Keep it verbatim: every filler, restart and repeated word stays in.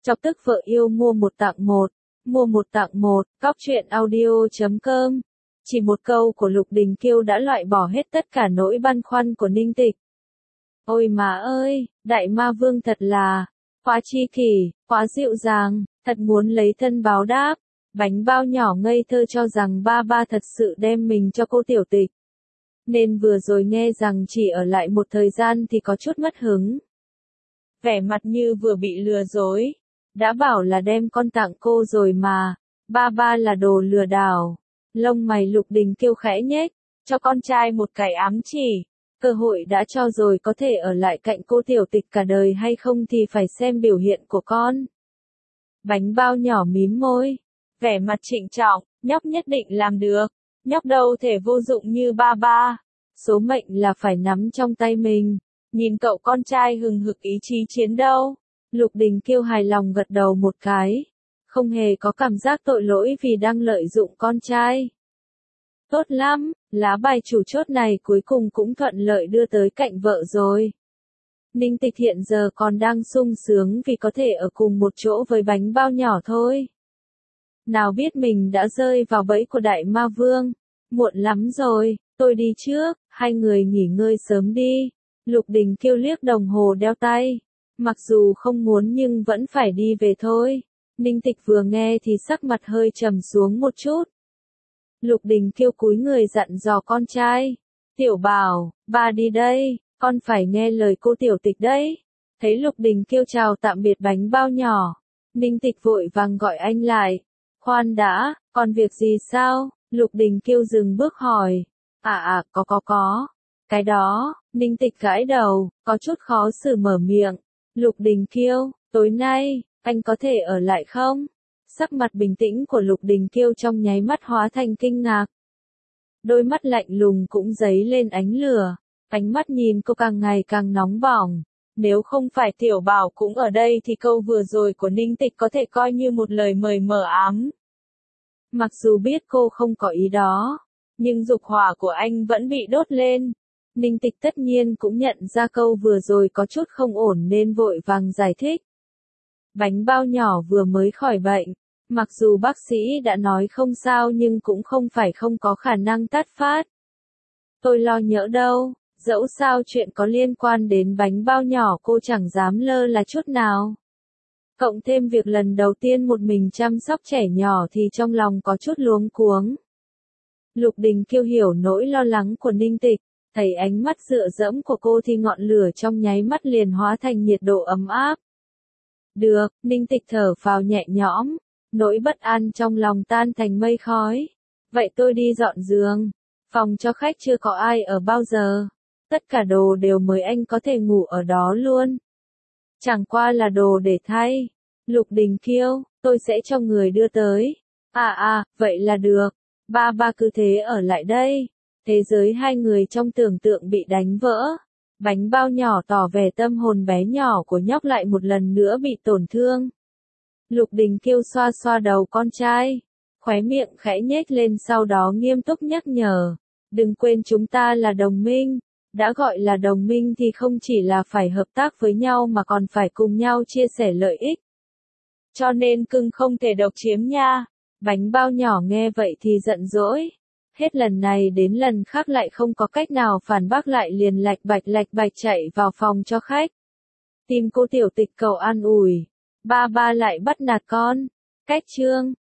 Chọc tức vợ yêu mua một tặng một, mua một tặng một, cóc truyện audio chấm com. Chỉ một câu của Lục Đình Kiêu đã loại bỏ hết tất cả nỗi băn khoăn của Ninh Tịch. Ôi má ơi, đại ma vương thật là, quá chi kỷ, quá dịu dàng, thật muốn lấy thân báo đáp. Bánh bao nhỏ ngây thơ cho rằng ba ba thật sự đem mình cho cô tiểu tịch. Nên vừa rồi nghe rằng chỉ ở lại một thời gian thì có chút mất hứng. Vẻ mặt như vừa bị lừa dối. Đã bảo là đem con tặng cô rồi mà, ba ba là đồ lừa đảo. Lông mày Lục Đình Kiêu khẽ nhếch, cho con trai một cái ám chỉ. Cơ hội đã cho rồi, có thể ở lại cạnh cô tiểu tịch cả đời hay không thì phải xem biểu hiện của con. Bánh bao nhỏ mím môi, vẻ mặt trịnh trọng, nhóc nhất định làm được, nhóc đâu thể vô dụng như ba ba. Số mệnh là phải nắm trong tay mình, nhìn cậu con trai hừng hực ý chí chiến đấu. Lục Đình Kiêu hài lòng gật đầu một cái, không hề có cảm giác tội lỗi vì đang lợi dụng con trai. Tốt lắm, lá bài chủ chốt này cuối cùng cũng thuận lợi đưa tới cạnh vợ rồi. Ninh Tịch hiện giờ còn đang sung sướng vì có thể ở cùng một chỗ với bánh bao nhỏ thôi. Nào biết mình đã rơi vào bẫy của đại ma vương. Muộn lắm rồi, tôi đi trước, hai người nghỉ ngơi sớm đi. Lục Đình Kiêu liếc đồng hồ đeo tay. Mặc dù không muốn nhưng vẫn phải đi về thôi. Ninh Tịch vừa nghe thì sắc mặt hơi trầm xuống một chút. Lục Đình Kiêu cúi người dặn dò con trai. Tiểu Bảo, ba đi đây, con phải nghe lời cô tiểu tịch đấy. Thấy Lục Đình Kiêu chào tạm biệt bánh bao nhỏ. Ninh Tịch vội vàng gọi anh lại. Khoan đã, còn việc gì sao? Lục Đình Kiêu dừng bước hỏi. À à, có có có. Cái đó, Ninh Tịch gãi đầu, có chút khó xử mở miệng. Lục Đình Kiêu, tối nay, anh có thể ở lại không? Sắc mặt bình tĩnh của Lục Đình Kiêu trong nháy mắt hóa thành kinh ngạc. Đôi mắt lạnh lùng cũng dấy lên ánh lửa, ánh mắt nhìn cô càng ngày càng nóng bỏng. Nếu không phải Tiểu Bảo cũng ở đây thì câu vừa rồi của Ninh Tịch có thể coi như một lời mời mờ ám. Mặc dù biết cô không có ý đó, nhưng dục hỏa của anh vẫn bị đốt lên. Ninh Tịch tất nhiên cũng nhận ra câu vừa rồi có chút không ổn nên vội vàng giải thích. Bánh bao nhỏ vừa mới khỏi bệnh, mặc dù bác sĩ đã nói không sao nhưng cũng không phải không có khả năng tái phát. Tôi lo nhỡ đâu, dẫu sao chuyện có liên quan đến bánh bao nhỏ cô chẳng dám lơ là chút nào. Cộng thêm việc lần đầu tiên một mình chăm sóc trẻ nhỏ thì trong lòng có chút luống cuống. Lục Đình Kiêu hiểu nỗi lo lắng của Ninh Tịch. Thấy ánh mắt dựa dẫm của cô thì ngọn lửa trong nháy mắt liền hóa thành nhiệt độ ấm áp. Được, Ninh Tịch thở phào nhẹ nhõm, nỗi bất an trong lòng tan thành mây khói. Vậy tôi đi dọn giường, phòng cho khách chưa có ai ở bao giờ. Tất cả đồ đều mới, anh có thể ngủ ở đó luôn. Chẳng qua là đồ để thay. Lục Đình Kiêu, tôi sẽ cho người đưa tới. À à, vậy là được. Ba ba cứ thế ở lại đây. Thế giới hai người trong tưởng tượng bị đánh vỡ. Bánh bao nhỏ tỏ vẻ tâm hồn bé nhỏ của nhóc lại một lần nữa bị tổn thương. Lục Đình Kiêu xoa xoa đầu con trai, khóe miệng khẽ nhếch lên sau đó nghiêm túc nhắc nhở. Đừng quên chúng ta là đồng minh. Đã gọi là đồng minh thì không chỉ là phải hợp tác với nhau mà còn phải cùng nhau chia sẻ lợi ích. Cho nên cưng không thể độc chiếm nha. Bánh bao nhỏ nghe vậy thì giận dỗi. Hết lần này đến lần khác lại không có cách nào phản bác lại liền lạch bạch lạch bạch chạy vào phòng cho khách. Tìm cô tiểu tịch cầu an ủi. Ba ba lại bắt nạt con. Cách chương.